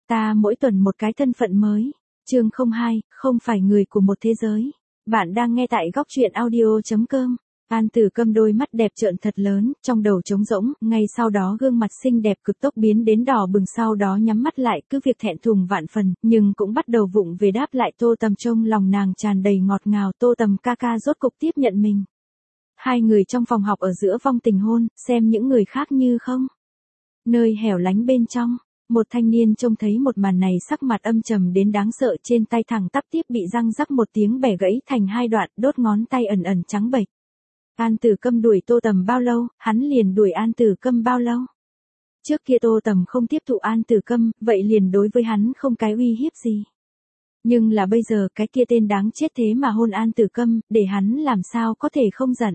Ta mỗi tuần một cái thân phận mới. Chương 02, không phải người của một thế giới. Bạn đang nghe tại góc truyện audio.com. An Tử Câm đôi mắt đẹp trợn thật lớn, trong đầu trống rỗng, ngay sau đó gương mặt xinh đẹp cực tốc biến đến đỏ bừng, sau đó nhắm mắt lại, cứ việc thẹn thùng vạn phần, nhưng cũng bắt đầu vụng về đáp lại Tô Tầm. Trong lòng nàng tràn đầy ngọt ngào, Tô Tầm ca ca rốt cục tiếp nhận mình. Hai người trong phòng học ở giữa vong tình hôn, xem những người khác như không. Nơi hẻo lánh bên trong, một thanh niên trông thấy một màn này sắc mặt âm trầm đến đáng sợ, trên tay thẳng tắp tiếp bị răng rắc một tiếng bẻ gãy thành hai đoạn, đốt ngón tay ẩn ẩn trắng bệch. An Tử Câm đuổi Tô Tầm bao lâu, hắn liền đuổi An Tử Câm bao lâu. Trước kia Tô Tầm không tiếp thụ An Tử Câm, vậy liền đối với hắn không cái uy hiếp gì. Nhưng là bây giờ cái kia tên đáng chết thế mà hôn An Tử Câm, để hắn làm sao có thể không giận.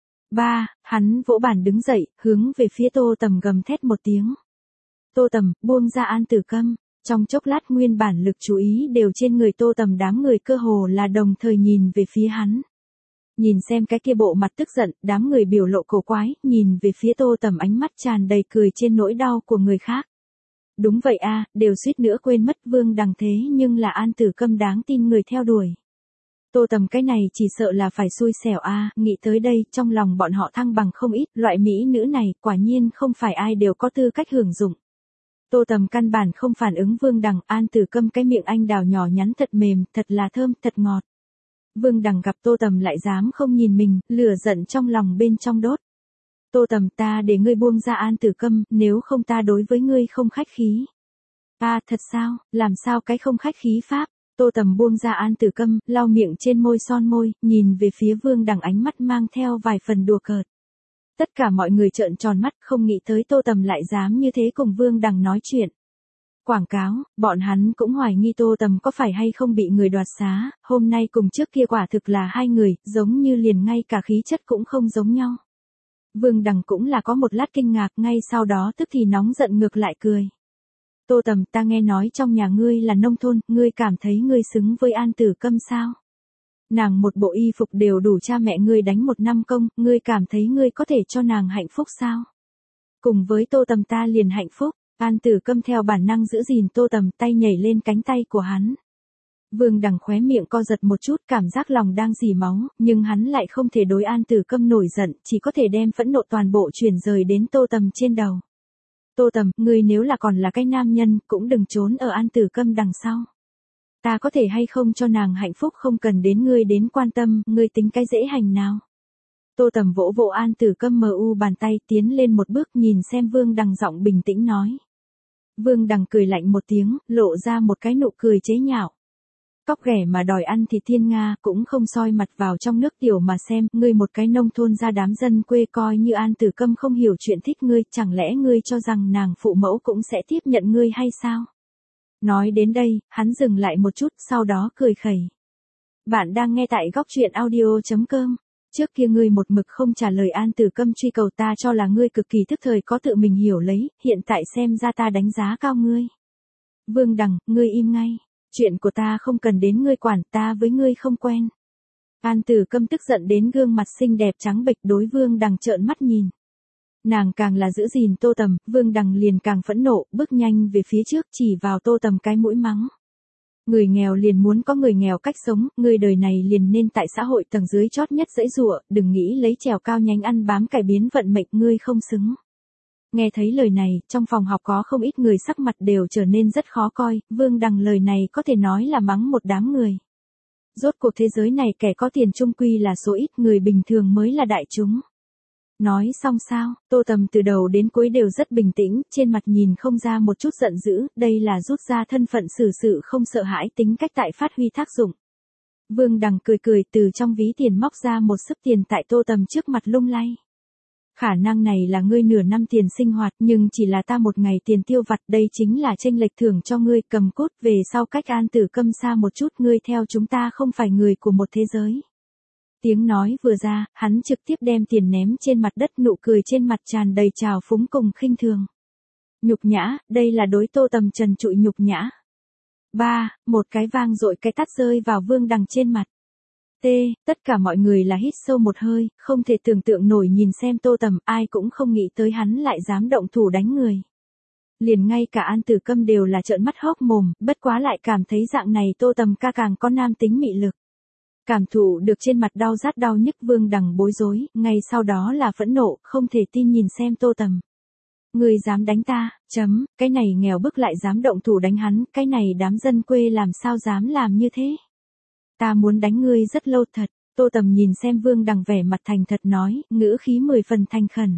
Hắn vỗ bàn đứng dậy, hướng về phía Tô Tầm gầm thét một tiếng. Tô Tầm, buông ra An Tử Câm. Trong chốc lát nguyên bản lực chú ý đều trên người Tô Tầm, đám người cơ hồ là đồng thời nhìn về phía hắn. Nhìn xem cái kia bộ mặt tức giận, đám người biểu lộ cổ quái, nhìn về phía Tô Tầm ánh mắt tràn đầy cười trên nỗi đau của người khác. Đúng vậy a, đều suýt nữa quên mất Vương Đằng thế nhưng là An Tử Câm đáng tin người theo đuổi. Tô Tầm cái này chỉ sợ là phải xui xẻo a, nghĩ tới đây, trong lòng bọn họ thăng bằng không ít, loại mỹ nữ này quả nhiên không phải ai đều có tư cách hưởng dụng. Tô Tầm căn bản không phản ứng Vương Đằng, An Tử Câm cái miệng anh đào nhỏ nhắn thật mềm, thật là thơm, thật ngọt. Vương Đằng gặp Tô Tầm lại dám không nhìn mình, lửa giận trong lòng bên trong đốt. Tô Tầm, ta để ngươi buông ra An Tử Câm, nếu không ta đối với ngươi không khách khí. Thật sao, làm sao cái không khách khí pháp? Tô Tầm buông ra An Tử Câm, lau miệng trên môi son môi, nhìn về phía Vương Đằng ánh mắt mang theo vài phần đùa cợt. Tất cả mọi người trợn tròn mắt, không nghĩ tới Tô Tầm lại dám như thế cùng Vương Đằng nói chuyện. Quảng cáo, bọn hắn cũng hoài nghi Tô Tầm có phải hay không bị người đoạt xá, hôm nay cùng trước kia quả thực là hai người, giống như liền ngay cả khí chất cũng không giống nhau. Vương Đằng cũng là có một lát kinh ngạc, ngay sau đó tức thì nóng giận ngược lại cười. Tô Tầm, ta nghe nói trong nhà ngươi là nông thôn, ngươi cảm thấy ngươi xứng với An Tử Câm sao? Nàng một bộ y phục đều đủ cha mẹ ngươi đánh một năm công, ngươi cảm thấy ngươi có thể cho nàng hạnh phúc sao? Cùng với Tô Tầm ta liền hạnh phúc. An Tử Câm theo bản năng giữ gìn Tô Tầm, tay nhảy lên cánh tay của hắn. Vương Đằng khóe miệng co giật một chút, cảm giác lòng đang rỉ máu, nhưng hắn lại không thể đối An Tử Câm nổi giận, chỉ có thể đem phẫn nộ toàn bộ chuyển rời đến Tô Tầm trên đầu. Tô Tầm, ngươi nếu là còn là cái nam nhân, cũng đừng trốn ở An Tử Câm đằng sau. Ta có thể hay không cho nàng hạnh phúc không cần đến ngươi đến quan tâm, ngươi tính cái dễ hành nào. Tô Tầm vỗ vỗ An Tử Câm bàn tay, tiến lên một bước, nhìn xem Vương Đằng, giọng bình tĩnh nói. Vương Đằng cười lạnh một tiếng, lộ ra một cái nụ cười chế nhạo. Cóc ghẻ mà đòi ăn thịt thiên nga, cũng không soi mặt vào trong nước tiểu mà xem, ngươi một cái nông thôn ra đám dân quê coi như An Tử Câm không hiểu chuyện thích ngươi, chẳng lẽ ngươi cho rằng nàng phụ mẫu cũng sẽ tiếp nhận ngươi hay sao? Nói đến đây, hắn dừng lại một chút, sau đó cười khẩy. Bạn đang nghe tại góc truyện audio.com. Trước kia ngươi một mực không trả lời An Tử Câm truy cầu, ta cho là ngươi cực kỳ tức thời có tự mình hiểu lấy, hiện tại xem ra ta đánh giá cao ngươi. Vương Đằng, ngươi im ngay. Chuyện của ta không cần đến ngươi quản, ta với ngươi không quen. An Tử Câm tức giận đến gương mặt xinh đẹp trắng bệch, đối Vương Đằng trợn mắt nhìn. Nàng càng là giữ gìn Tô Tầm, Vương Đằng liền càng phẫn nộ, bước nhanh về phía trước, chỉ vào Tô Tầm cái mũi mắng. Người nghèo liền muốn có người nghèo cách sống, người đời này liền nên tại xã hội tầng dưới chót nhất dãy giụa, đừng nghĩ lấy trèo cao nhánh ăn bám cải biến vận mệnh, ngươi không xứng. Nghe thấy lời này, trong phòng học có không ít người sắc mặt đều trở nên rất khó coi, Vương Đằng lời này có thể nói là mắng một đám người. Rốt cuộc thế giới này kẻ có tiền chung quy là số ít, người bình thường mới là đại chúng. Nói xong sao, Tô Tầm từ đầu đến cuối đều rất bình tĩnh, trên mặt nhìn không ra một chút giận dữ, đây là rút ra thân phận xử sự không sợ hãi tính cách tại phát huy tác dụng. Vương Đằng cười cười từ trong ví tiền móc ra một xấp tiền tại Tô Tầm trước mặt lung lay. Khả năng này là ngươi nửa năm tiền sinh hoạt, nhưng chỉ là ta một ngày tiền tiêu vặt, đây chính là chênh lệch thưởng cho ngươi, cầm cút về sau cách An Tử Câm xa một chút, ngươi theo chúng ta không phải người của một thế giới. Tiếng nói vừa ra, hắn trực tiếp đem tiền ném trên mặt đất, nụ cười trên mặt tràn đầy trào phúng cùng khinh thường. Nhục nhã, đây là đối Tô Tầm trần trụi nhục nhã. Một cái vang dội cái tát rơi vào Vương Đằng trên mặt. Tất cả mọi người là hít sâu một hơi, không thể tưởng tượng nổi nhìn xem Tô Tầm, ai cũng không nghĩ tới hắn lại dám động thủ đánh người. Liền ngay cả An Tử Câm đều là trợn mắt hốc mồm, bất quá lại cảm thấy dạng này Tô Tầm ca càng có nam tính mị lực. Cảm thụ được trên mặt đau rát đau nhức Vương Đằng bối rối, ngay sau đó là phẫn nộ, không thể tin nhìn xem Tô Tầm. Ngươi dám đánh ta, cái này nghèo bức lại dám động thủ đánh hắn, cái này đám dân quê làm sao dám làm như thế. Ta muốn đánh ngươi rất lâu thật, Tô Tầm nhìn xem Vương Đằng vẻ mặt thành thật nói, ngữ khí 10 phần thành khẩn.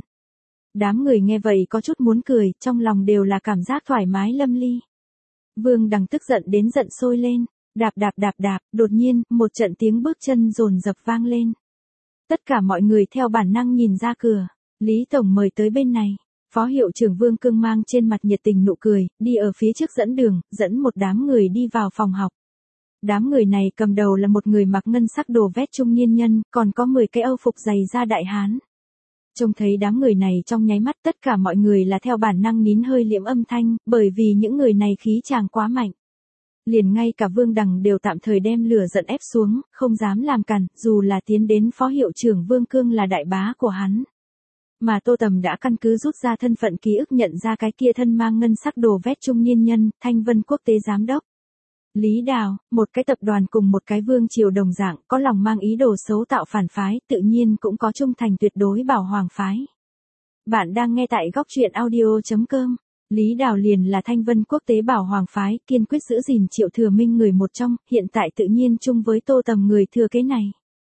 Đám người nghe vậy có chút muốn cười, trong lòng đều là cảm giác thoải mái lâm ly. Vương Đằng tức giận đến giận sôi lên, đạp, đột nhiên, một trận tiếng bước chân dồn dập vang lên. Tất cả mọi người theo bản năng nhìn ra cửa, Lý Tổng mời tới bên này. Phó hiệu trưởng Vương Cương mang trên mặt nhiệt tình nụ cười, đi ở phía trước dẫn đường, dẫn một đám người đi vào phòng học. Đám người này cầm đầu là một người mặc ngân sắc đồ vét trung niên nhân, còn có 10 cái âu phục dày da đại hán. Trông thấy đám người này trong nháy mắt tất cả mọi người là theo bản năng nín hơi liễm âm thanh, bởi vì những người này khí chàng quá mạnh. Liền ngay cả Vương Đằng đều tạm thời đem lửa giận ép xuống, không dám làm cản, dù là tiến đến phó hiệu trưởng Vương Cương là đại bá của hắn. Mà Tô Tầm đã căn cứ rút ra thân phận ký ức nhận ra cái kia thân mang ngân sắc đồ vét trung niên nhân, Thanh Vân Quốc tế giám đốc. Lý Đào, một cái tập đoàn cùng một cái vương triều đồng dạng, có lòng mang ý đồ xấu tạo phản phái, tự nhiên cũng có trung thành tuyệt đối bảo hoàng phái. Bạn đang nghe tại góc truyện audio.com. Lý Đào liền là Thanh Vân Quốc tế bảo hoàng phái, kiên quyết giữ gìn Triệu Thừa Minh người một trong, hiện tại tự nhiên chung với Tô Tầm người thừa kế này.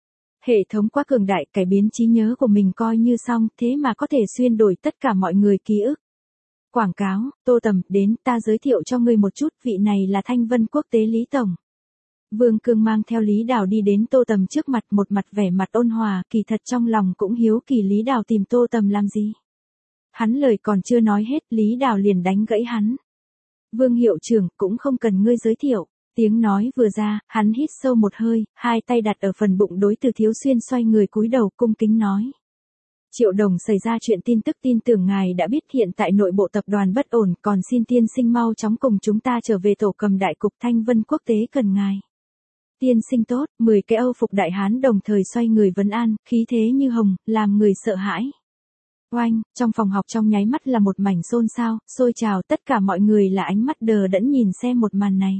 Hệ thống quá cường đại, cải biến trí nhớ của mình coi như xong, thế mà có thể xuyên đổi tất cả mọi người ký ức. Quảng cáo, Tô Tầm, đến, ta giới thiệu cho ngươi một chút, vị này là Thanh Vân Quốc tế Lý Tổng. Vương Cương mang theo Lý Đào đi đến Tô Tầm trước mặt, một mặt vẻ mặt ôn hòa, kỳ thật trong lòng cũng hiếu kỳ Lý Đào tìm Tô Tầm làm gì. Hắn lời còn chưa nói hết, Lý Đào liền đánh gãy hắn. Vương hiệu trưởng, cũng không cần ngươi giới thiệu. Tiếng nói vừa ra, hắn hít sâu một hơi, hai tay đặt ở phần bụng đối Từ Thiếu Xuyên xoay người cúi đầu cung kính nói. Triệu Đồng xảy ra chuyện tin tức tin tưởng ngài đã biết hiện tại nội bộ tập đoàn bất ổn, còn xin tiên sinh mau chóng cùng chúng ta trở về tổ cầm đại cục Thanh Vân Quốc tế cần ngài. Tiên sinh tốt, 10 cái âu phục đại hán đồng thời xoay người vấn an, khí thế như hồng, làm người sợ hãi. Oanh, trong phòng học trong nháy mắt là một mảnh xôn xao, sôi trào, tất cả mọi người là ánh mắt đờ đẫn nhìn xem một màn này.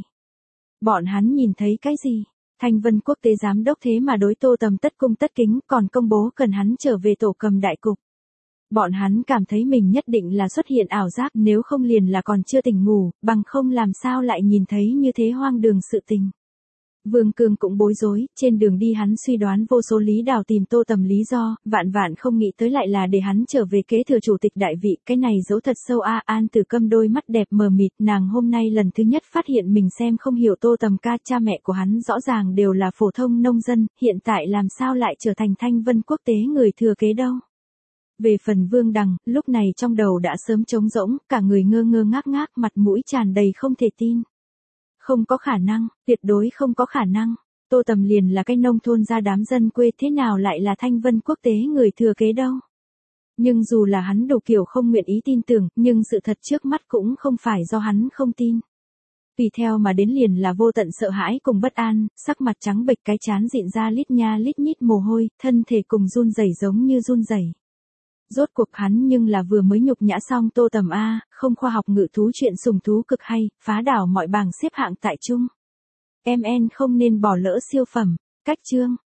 Bọn hắn nhìn thấy cái gì? Thanh Vân Quốc tế giám đốc thế mà đối Tô Tầm tất cung tất kính, còn công bố cần hắn trở về tổ cầm đại cục. Bọn hắn cảm thấy mình nhất định là xuất hiện ảo giác, nếu không liền là còn chưa tỉnh ngủ, bằng không làm sao lại nhìn thấy như thế hoang đường sự tình. Vương Cương cũng bối rối, trên đường đi hắn suy đoán vô số Lý Đào tìm Tô Tầm lý do, vạn không nghĩ tới lại là để hắn trở về kế thừa chủ tịch đại vị, cái này giấu thật sâu a. An Tử Câm đôi mắt đẹp mờ mịt, nàng hôm nay lần thứ nhất phát hiện mình xem không hiểu Tô Tầm ca, cha mẹ của hắn rõ ràng đều là phổ thông nông dân, hiện tại làm sao lại trở thành Thanh Vân Quốc tế người thừa kế đâu. Về phần Vương Đằng, lúc này trong đầu đã sớm trống rỗng, cả người ngơ ngác, mặt mũi tràn đầy không thể tin. Không có khả năng, tuyệt đối không có khả năng. Tô Tầm liền là cái nông thôn ra đám dân quê, thế nào lại là Thanh Vân Quốc tế người thừa kế đâu. Nhưng dù là hắn đủ kiểu không nguyện ý tin tưởng, nhưng sự thật trước mắt cũng không phải do hắn không tin. Tùy theo mà đến liền là vô tận sợ hãi cùng bất an, sắc mặt trắng bệch, cái trán dịn ra lít nha lít nhít mồ hôi, thân thể cùng run rẩy giống như run rẩy. Rốt cuộc hắn nhưng là vừa mới nhục nhã xong Tô Tầm a, không khoa học ngự thú chuyện sùng thú cực hay, phá đảo mọi bảng xếp hạng tại chung. MN không nên bỏ lỡ siêu phẩm. Cách chương